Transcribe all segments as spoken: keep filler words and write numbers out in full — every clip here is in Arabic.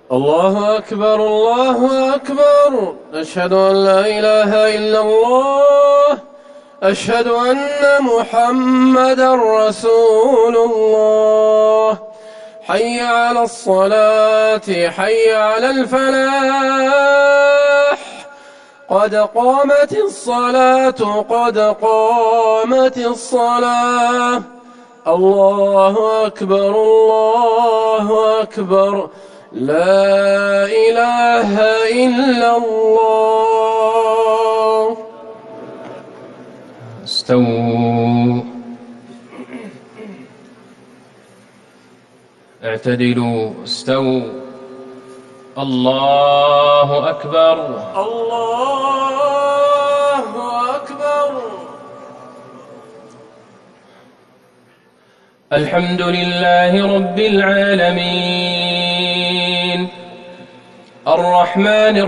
الله أكبر الله أكبر. أشهد أن لا إله إلا الله. أشهد أن محمدا رسول الله. حي على الصلاة حي على الفلاح. قد قامت الصلاة قد قامت الصلاة. الله أكبر الله أكبر. لا إله إلا الله. استووا، اعتدلوا، استووا. الله أكبر الله أكبر. الحمد لله رب العالمين، الرحمن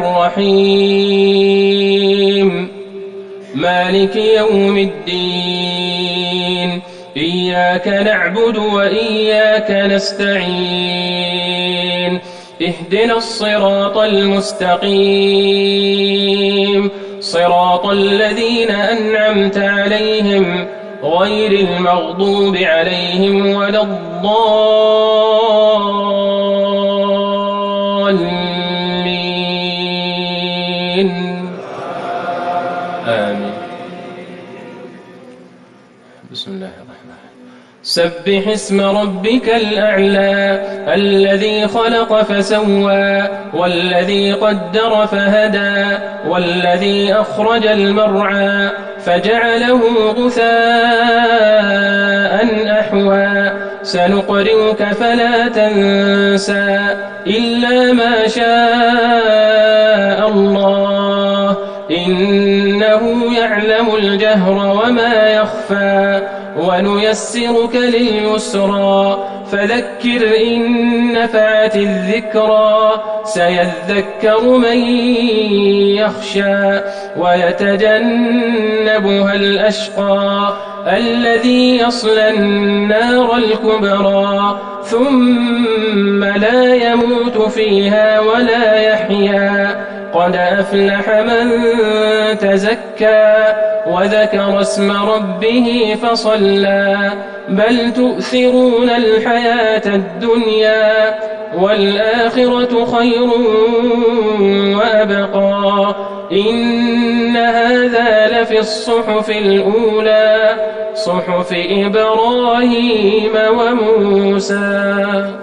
الرحيم، مالك يوم الدين. إياك نعبد وإياك نستعين. اهدنا الصراط المستقيم، صراط الذين أنعمت عليهم غير المغضوب عليهم ولا الضالين. آمين. بسم الله الرحمن الرحيم. سبح اسم ربك الأعلى الذي خلق فسوى والذي قدر فهدى والذي أخرج المرعى فجعله غثاء أحوى. سنقرئك فلا تنسى إلا ما شاء الله، إنه يعلم الجهر وما يخفى. ونيسرك لليسرى فذكر إن نفعت الذكرى. سيذكر من يخشى ويتجنبها الأشقى الذي يصلى النار الكبرى ثم لا يموت فيها ولا يحيا. قد أفلح من تزكى وذكر اسم ربه فصلى. بل تؤثرون الحياة الدنيا والآخرة خير وأبقى. إن هذا لفي الصحف الأولى صحف إبراهيم وموسى.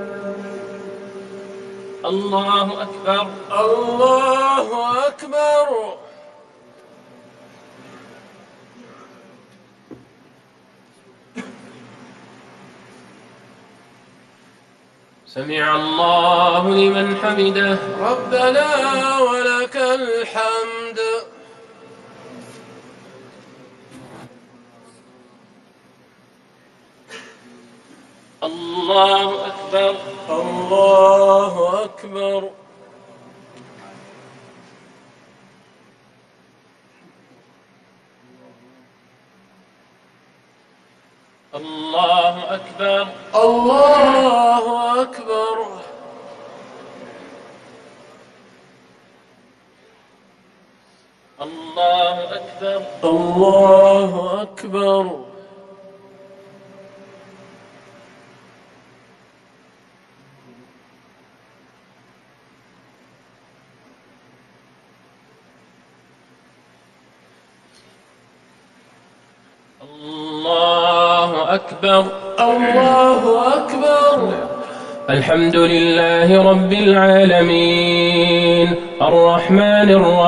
الله أكبر الله أكبر. سمع الله لمن حمده. ربنا ولك الحمد. الله أكبر الله أكبر. الله أكبر الله أكبر. الله أكبر الله أكبر. الله أكبر الله أكبر. الحمد لله رب العالمين، الرحمن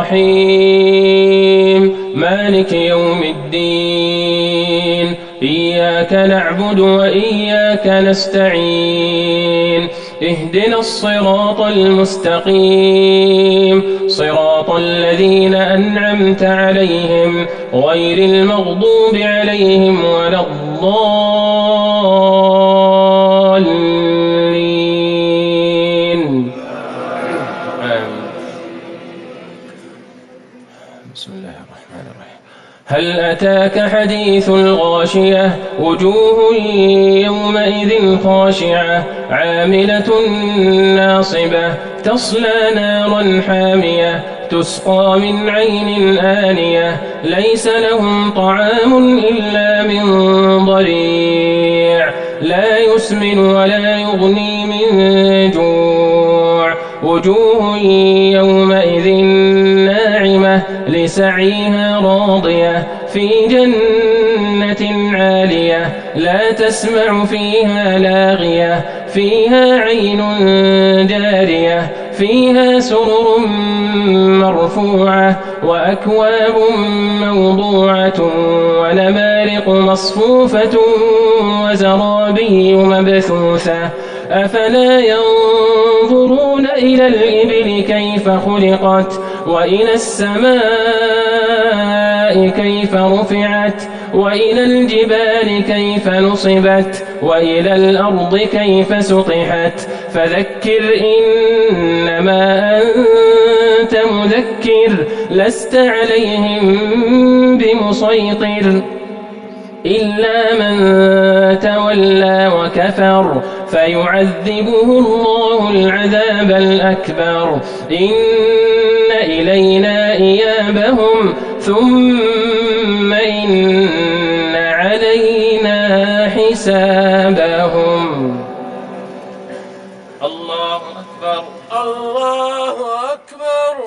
الرحيم، مالك يوم الدين. إياك نعبد وإياك نستعين. اهدنا الصراط المستقيم، صراط الذين أنعمت عليهم غير المغضوب عليهم ولا الضالين. آمين. بسم الله الرحمن الرحيم. هل أتاك حديث الغاشية وجوه يومئذ خاشعة عاملة ناصبة تصلى نارا حامية تسقى من عين آنية ليس لهم طعام إلا من ضريع لا يسمن ولا يغني من جوع وجوه يومئذ ناعمة لسعيها راضية في جنة عالية لا تسمع فيها لاغية فيها عين جارية فيها سرر مرفوعة وأكواب موضوعة ونمارق مصفوفة وزرابي مبثوثة أفلا ينظرون إلى الإبل كيف خلقت وإلى السماء كيف رفعت وإلى الجبال كيف نصبت وإلى الأرض كيف سطحت فذكر إنما أنت مذكر لست عليهم بمسيطر إلا من تولى وكفر فيعذبه الله العذاب الأكبر إن إلينا إيابهم ثم إن علينا حسابهم. الله أكبر الله أكبر.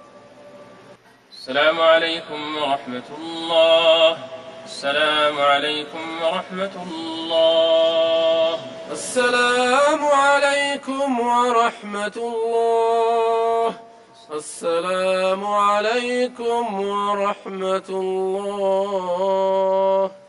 السلام عليكم ورحمة الله. السلام عليكم ورحمة الله. السلام عليكم ورحمة الله. السلام عليكم ورحمة الله.